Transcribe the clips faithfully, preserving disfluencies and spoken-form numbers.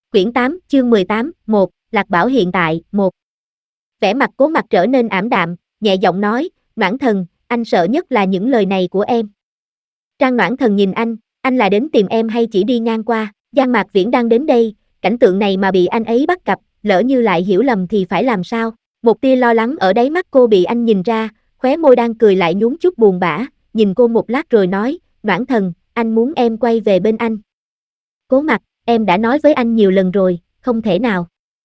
Quyển tám, chương mười tám, một, Lạc Bảo hiện tại, một. Vẻ mặt Cố Mặc trở nên ảm đạm, nhẹ giọng nói, Noãn Thần, anh sợ nhất là những lời này của em. Trang Noãn Thần nhìn anh, anh là đến tìm em hay chỉ đi ngang qua? Giang Mạc Viễn đang đến đây, cảnh tượng này mà bị anh ấy bắt gặp, lỡ như lại hiểu lầm thì phải làm sao? Một tia lo lắng ở đáy mắt cô bị anh nhìn ra, khóe môi đang cười lại nhún chút buồn bã, nhìn cô một lát rồi nói, Noãn Thần, anh muốn em quay về bên anh. Cố Mặc, em đã nói với anh nhiều lần rồi, không thể nào.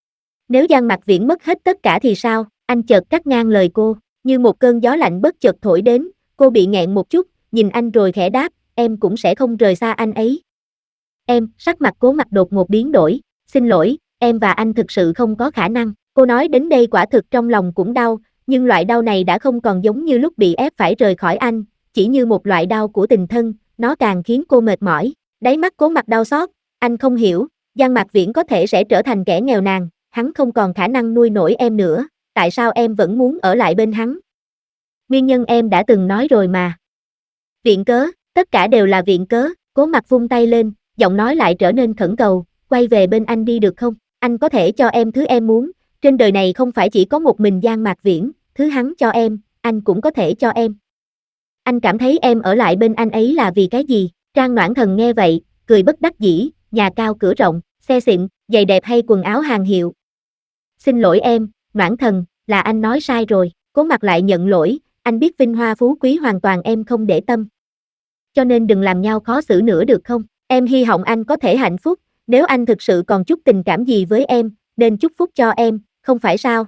Nếu Giang Mạc Viễn mất hết tất cả thì sao? Anh chợt cắt ngang lời cô, như một cơn gió lạnh bất chợt thổi đến, cô bị nghẹn một chút, nhìn anh rồi khẽ đáp, em cũng sẽ không rời xa anh ấy. Em, sắc mặt Cố Mặc đột ngột biến đổi, xin lỗi, em và anh thực sự không có khả năng. Cô nói đến đây quả thực trong lòng cũng đau, nhưng loại đau này đã không còn giống như lúc bị ép phải rời khỏi anh, chỉ như một loại đau của tình thân, nó càng khiến cô mệt mỏi. Đáy mắt Cố Mặc đau xót, anh không hiểu, Giang Mạc Viễn có thể sẽ trở thành kẻ nghèo nàn, hắn không còn khả năng nuôi nổi em nữa, tại sao em vẫn muốn ở lại bên hắn? Nguyên nhân em đã từng nói rồi mà. Viện cớ, tất cả đều là viện cớ. Cố Mặc vung tay lên, giọng nói lại trở nên khẩn cầu, quay về bên anh đi được không? Anh có thể cho em thứ em muốn, trên đời này không phải chỉ có một mình Giang Mạc Viễn, thứ hắn cho em, anh cũng có thể cho em. Anh cảm thấy em ở lại bên anh ấy là vì cái gì? Trang Noãn Thần nghe vậy, cười bất đắc dĩ, nhà cao cửa rộng, xe xịn, giày đẹp hay quần áo hàng hiệu. Xin lỗi em, Noãn Thần, là anh nói sai rồi. Cố Mặc lại nhận lỗi, anh biết vinh hoa phú quý hoàn toàn em không để tâm. Cho nên đừng làm nhau khó xử nữa được không? Em hy vọng anh có thể hạnh phúc, nếu anh thực sự còn chút tình cảm gì với em, nên chúc phúc cho em, không phải sao?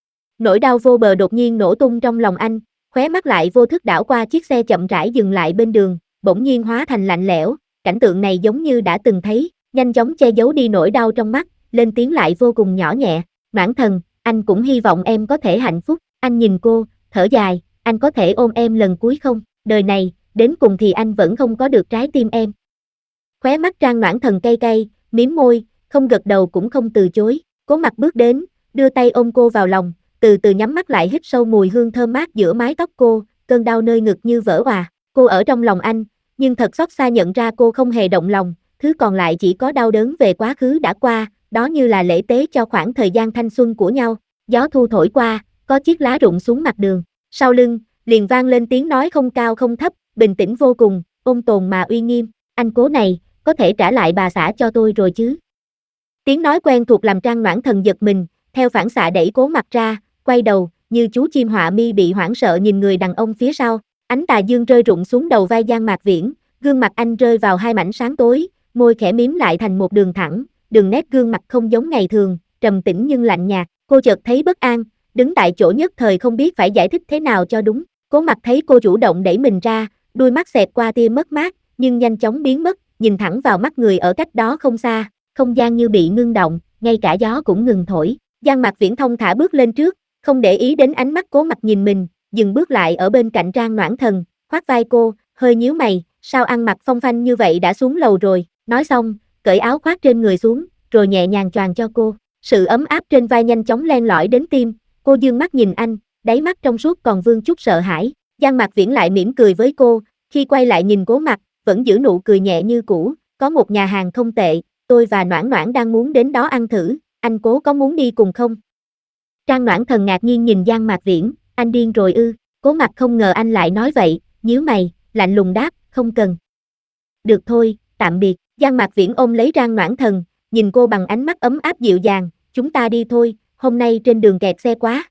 Nỗi đau vô bờ đột nhiên nổ tung trong lòng anh, khóe mắt lại vô thức đảo qua chiếc xe chậm rãi dừng lại bên đường, bỗng nhiên hóa thành lạnh lẽo, cảnh tượng này giống như đã từng thấy, nhanh chóng che giấu đi nỗi đau trong mắt, lên tiếng lại vô cùng nhỏ nhẹ, Noãn Thần, anh cũng hy vọng em có thể hạnh phúc. Anh nhìn cô, thở dài, anh có thể ôm em lần cuối không? Đời này, đến cùng thì anh vẫn không có được trái tim em. Khóe mắt Trang Noãn Thần cay cay, mím môi, không gật đầu cũng không từ chối. Cố Mặc bước đến, đưa tay ôm cô vào lòng, từ từ nhắm mắt lại hít sâu mùi hương thơm mát giữa mái tóc cô, cơn đau nơi ngực như vỡ òa. Cô ở trong lòng anh, nhưng thật xót xa nhận ra cô không hề động lòng, thứ còn lại chỉ có đau đớn về quá khứ đã qua, đó như là lễ tế cho khoảng thời gian thanh xuân của nhau. Gió thu thổi qua, có chiếc lá rụng xuống mặt đường, sau lưng, liền vang lên tiếng nói không cao không thấp, bình tĩnh vô cùng, ôn tồn mà uy nghiêm, anh Cố này, có thể trả lại bà xã cho tôi rồi chứ? Tiếng nói quen thuộc làm Trang Noãn Thần giật mình, theo phản xạ đẩy Cố Mặc ra, quay đầu, như chú chim họa mi bị hoảng sợ nhìn người đàn ông phía sau, ánh tà dương rơi rụng xuống đầu vai Giang Mạc Viễn, gương mặt anh rơi vào hai mảnh sáng tối, môi khẽ mím lại thành một đường thẳng, đường nét gương mặt không giống ngày thường, trầm tĩnh nhưng lạnh nhạt, cô chợt thấy bất an, đứng tại chỗ nhất thời không biết phải giải thích thế nào cho đúng. Cố Mặc thấy cô chủ động đẩy mình ra, đôi mắt xẹt qua tia mất mát, nhưng nhanh chóng biến mất, nhìn thẳng vào mắt người ở cách đó không xa, không gian như bị ngưng động, ngay cả gió cũng ngừng thổi. Giang Mạc Viễn thông thả bước lên trước, không để ý đến ánh mắt Cố Mặc nhìn mình, dừng bước lại ở bên cạnh Trang Noãn Thần, khoác vai cô, hơi nhíu mày, sao ăn mặc phong phanh như vậy đã xuống lầu rồi? Nói xong, cởi áo khoác trên người xuống, rồi nhẹ nhàng choàng cho cô. Sự ấm áp trên vai nhanh chóng len lỏi đến tim, cô dương mắt nhìn anh, đáy mắt trong suốt còn vương chút sợ hãi. Giang Mạc Viễn lại mỉm cười với cô, khi quay lại nhìn Cố Mặc, vẫn giữ nụ cười nhẹ như cũ, có một nhà hàng không tệ, tôi và Noãn Noãn đang muốn đến đó ăn thử, anh Cố có muốn đi cùng không? Trang Noãn Thần ngạc nhiên nhìn Giang Mạc Viễn, anh điên rồi ư? Cố Mặc không ngờ anh lại nói vậy, nhíu mày, lạnh lùng đáp, không cần. Được thôi, tạm biệt. Giang Mạc Viễn ôm lấy Trang Noãn Thần, nhìn cô bằng ánh mắt ấm áp dịu dàng, chúng ta đi thôi, hôm nay trên đường kẹt xe quá.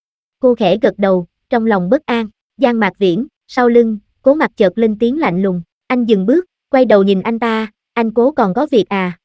Cô khẽ gật đầu, trong lòng bất an. Giang Mạc Viễn, sau lưng, Cố Mặc chợt lên tiếng lạnh lùng, anh dừng bước, quay đầu nhìn anh ta, anh Cố còn có việc à?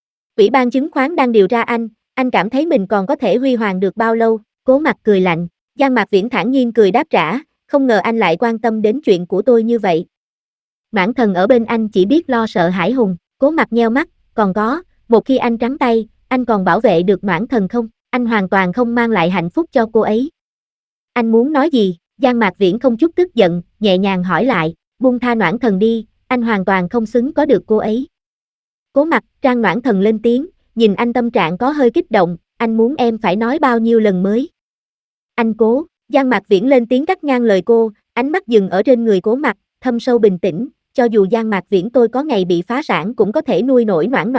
Ủy ban chứng khoán đang điều tra anh, anh cảm thấy mình còn có thể huy hoàng được bao lâu? Cố Mặc cười lạnh. Giang Mạc Viễn thản nhiên cười đáp trả, không ngờ anh lại quan tâm đến chuyện của tôi như vậy. Noãn Thần ở bên anh chỉ biết lo sợ hãi hùng. Cố Mặc nheo mắt, còn có, một khi anh trắng tay, anh còn bảo vệ được Noãn Thần không? Anh hoàn toàn không mang lại hạnh phúc cho cô ấy. Anh muốn nói gì? Giang Mạc Viễn không chút tức giận, nhẹ nhàng hỏi lại, buông tha Noãn Thần đi, anh hoàn toàn không xứng có được cô ấy. Cố Mặc, Trang Noãn Thần lên tiếng, nhìn anh tâm trạng có hơi kích động, anh muốn em phải nói bao nhiêu lần mới? Anh Cố, Giang Mạc Viễn lên tiếng cắt ngang lời cô, ánh mắt dừng ở trên người Cố Mặc, thâm sâu bình tĩnh, cho dù Giang Mạc Viễn tôi có ngày bị phá sản cũng có thể nuôi nổi Noãn Noãn,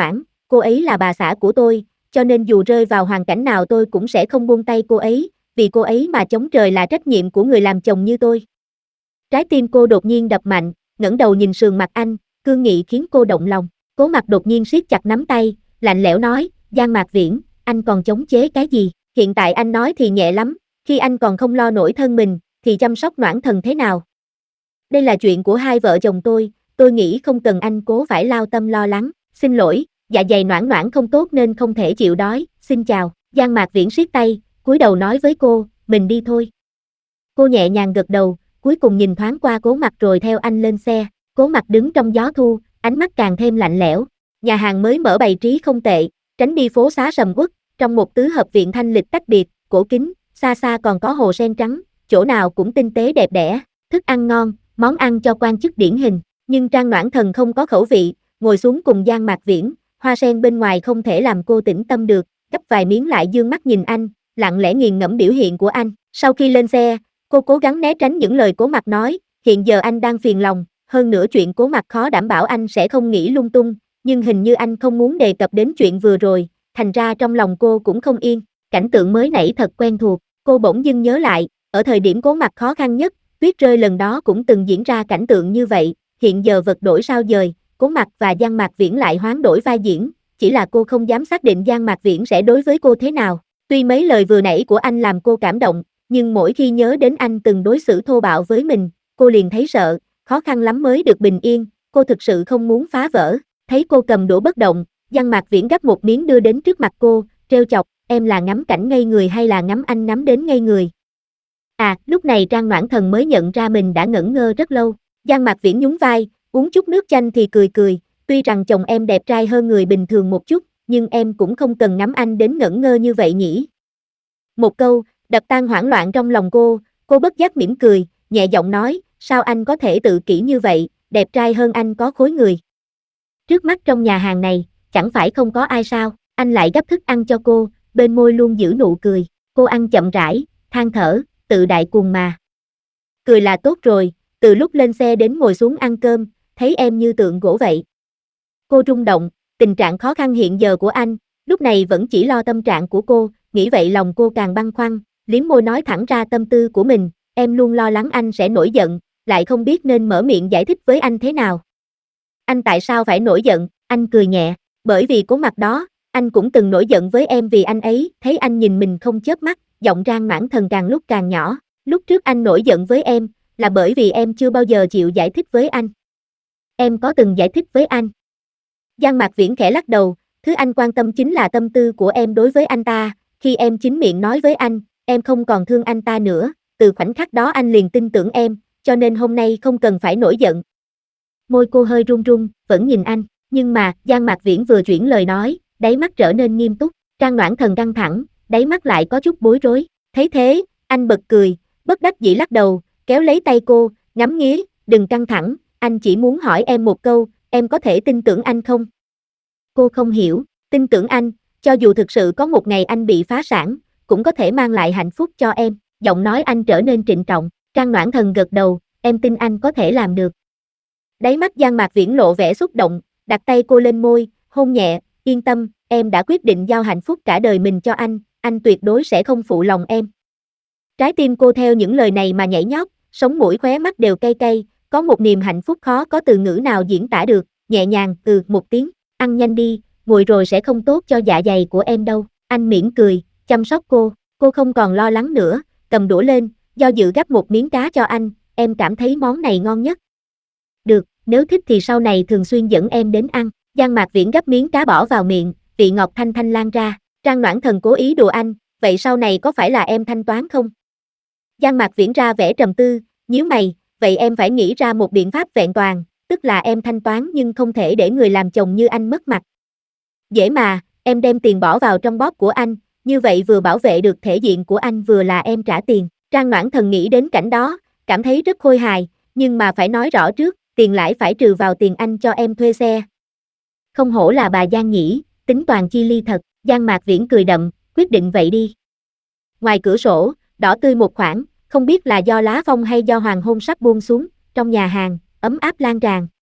cô ấy là bà xã của tôi, cho nên dù rơi vào hoàn cảnh nào tôi cũng sẽ không buông tay cô ấy, vì cô ấy mà chống trời là trách nhiệm của người làm chồng như tôi. Trái tim cô đột nhiên đập mạnh, ngẩng đầu nhìn sườn mặt anh, cương nghị khiến cô động lòng. Cố Mặc đột nhiên siết chặt nắm tay, lạnh lẽo nói, Giang Mạc Viễn, anh còn chống chế cái gì? Hiện tại anh nói thì nhẹ lắm, khi anh còn không lo nổi thân mình, thì chăm sóc Noãn Thần thế nào? Đây là chuyện của hai vợ chồng tôi, tôi nghĩ không cần anh cố phải lao tâm lo lắng. Xin lỗi, dạ dày Noãn Noãn không tốt nên không thể chịu đói, xin chào. Giang Mạc Viễn siết tay, cúi đầu nói với cô, mình đi thôi. Cô nhẹ nhàng gật đầu, cuối cùng nhìn thoáng qua Cố Mặc rồi theo anh lên xe. Cố Mặc đứng trong gió thu, ánh mắt càng thêm lạnh lẽo. Nhà hàng mới mở bày trí không tệ, tránh đi phố xá sầm uất, trong một tứ hợp viện thanh lịch tách biệt, cổ kính, xa xa còn có hồ sen trắng, chỗ nào cũng tinh tế đẹp đẽ, thức ăn ngon, món ăn cho quan chức điển hình. Nhưng Trang Noãn Thần không có khẩu vị, ngồi xuống cùng Giang Mạc Viễn, hoa sen bên ngoài không thể làm cô tĩnh tâm được, gấp vài miếng lại dương mắt nhìn anh, lặng lẽ nghiền ngẫm biểu hiện của anh. Sau khi lên xe, cô cố gắng né tránh những lời Cố Mặc nói, hiện giờ anh đang phiền lòng, hơn nữa chuyện Cố Mặc khó đảm bảo anh sẽ không nghĩ lung tung, nhưng hình như anh không muốn đề cập đến chuyện vừa rồi, thành ra trong lòng cô cũng không yên. Cảnh tượng mới nãy thật quen thuộc, cô bỗng dưng nhớ lại, ở thời điểm Cố Mặc khó khăn nhất, tuyết rơi lần đó cũng từng diễn ra cảnh tượng như vậy, hiện giờ vật đổi sao dời, Cố Mặc và Giang Mạc Viễn lại hoán đổi vai diễn, chỉ là cô không dám xác định Giang Mạc Viễn sẽ đối với cô thế nào. Tuy mấy lời vừa nãy của anh làm cô cảm động, nhưng mỗi khi nhớ đến anh từng đối xử thô bạo với mình, cô liền thấy sợ, khó khăn lắm mới được bình yên, cô thực sự không muốn phá vỡ. Thấy cô cầm đũa bất động, Giang Mạc Viễn gắp một miếng đưa đến trước mặt cô, trêu chọc, em là ngắm cảnh ngây người hay là ngắm anh ngắm đến ngây người? À, lúc này Trang Noãn Thần mới nhận ra mình đã ngẩn ngơ rất lâu. Giang Mạc Viễn nhún vai, uống chút nước chanh thì cười cười, tuy rằng chồng em đẹp trai hơn người bình thường một chút, nhưng em cũng không cần ngắm anh đến ngẩn ngơ như vậy nhỉ. Một câu, đập tan hoảng loạn trong lòng cô, cô bất giác mỉm cười, nhẹ giọng nói, sao anh có thể tự kỷ như vậy, đẹp trai hơn anh có khối người. Trước mắt trong nhà hàng này, chẳng phải không có ai sao, anh lại gấp thức ăn cho cô, bên môi luôn giữ nụ cười, cô ăn chậm rãi, than thở, tự đại cuồng mà. Cười là tốt rồi, từ lúc lên xe đến ngồi xuống ăn cơm, thấy em như tượng gỗ vậy. Cô rung động, tình trạng khó khăn hiện giờ của anh, lúc này vẫn chỉ lo tâm trạng của cô, nghĩ vậy lòng cô càng băn khoăn, liếm môi nói thẳng ra tâm tư của mình, em luôn lo lắng anh sẽ nổi giận, lại không biết nên mở miệng giải thích với anh thế nào. Anh tại sao phải nổi giận? Anh cười nhẹ, bởi vì Cố Mặc đó, anh cũng từng nổi giận với em vì anh ấy, thấy anh nhìn mình không chớp mắt, giọng Trang Noãn Thần càng lúc càng nhỏ, lúc trước anh nổi giận với em, là bởi vì em chưa bao giờ chịu giải thích với anh. Em có từng giải thích với anh? Giang Mạc Viễn khẽ lắc đầu, thứ anh quan tâm chính là tâm tư của em đối với anh ta, khi em chính miệng nói với anh, em không còn thương anh ta nữa, từ khoảnh khắc đó anh liền tin tưởng em, cho nên hôm nay không cần phải nổi giận. Môi cô hơi run run, vẫn nhìn anh, nhưng mà, Giang Mạc Viễn vừa chuyển lời nói, đáy mắt trở nên nghiêm túc, Trang Noãn Thần căng thẳng, đáy mắt lại có chút bối rối, thấy thế, anh bật cười, bất đắc dĩ lắc đầu, kéo lấy tay cô, ngắm nghía, đừng căng thẳng, anh chỉ muốn hỏi em một câu, em có thể tin tưởng anh không? Cô không hiểu, tin tưởng anh, cho dù thực sự có một ngày anh bị phá sản, cũng có thể mang lại hạnh phúc cho em, giọng nói anh trở nên trịnh trọng, Trang Noãn Thần gật đầu, em tin anh có thể làm được. Đáy mắt Giang Mạc Viễn lộ vẻ xúc động, đặt tay cô lên môi, hôn nhẹ, yên tâm, em đã quyết định giao hạnh phúc cả đời mình cho anh, anh tuyệt đối sẽ không phụ lòng em. Trái tim cô theo những lời này mà nhảy nhót, sống mũi khóe mắt đều cay cay, có một niềm hạnh phúc khó có từ ngữ nào diễn tả được, nhẹ nhàng, ừ, một tiếng, ăn nhanh đi, nguội rồi sẽ không tốt cho dạ dày của em đâu, anh mỉm cười, chăm sóc cô, cô không còn lo lắng nữa, cầm đũa lên, do dự gắp một miếng cá cho anh, em cảm thấy món này ngon nhất. Được, nếu thích thì sau này thường xuyên dẫn em đến ăn, Giang Mạc Viễn gắp miếng cá bỏ vào miệng, vị ngọt thanh thanh lan ra, Trang Noãn Thần cố ý đùa anh, vậy sau này có phải là em thanh toán không? Giang Mạc Viễn ra vẻ trầm tư, nhíu mày, vậy em phải nghĩ ra một biện pháp vẹn toàn, tức là em thanh toán nhưng không thể để người làm chồng như anh mất mặt. Dễ mà, em đem tiền bỏ vào trong bóp của anh, như vậy vừa bảo vệ được thể diện của anh vừa là em trả tiền. Trang Noãn Thần nghĩ đến cảnh đó, cảm thấy rất khôi hài, nhưng mà phải nói rõ trước, tiền lãi phải trừ vào tiền anh cho em thuê xe. Không hổ là bà Giang nhỉ, tính toàn chi ly thật, Giang Mạc Viễn cười đậm, quyết định vậy đi. Ngoài cửa sổ, đỏ tươi một khoảng, không biết là do lá phong hay do hoàng hôn sắp buông xuống, trong nhà hàng, ấm áp lan tràn.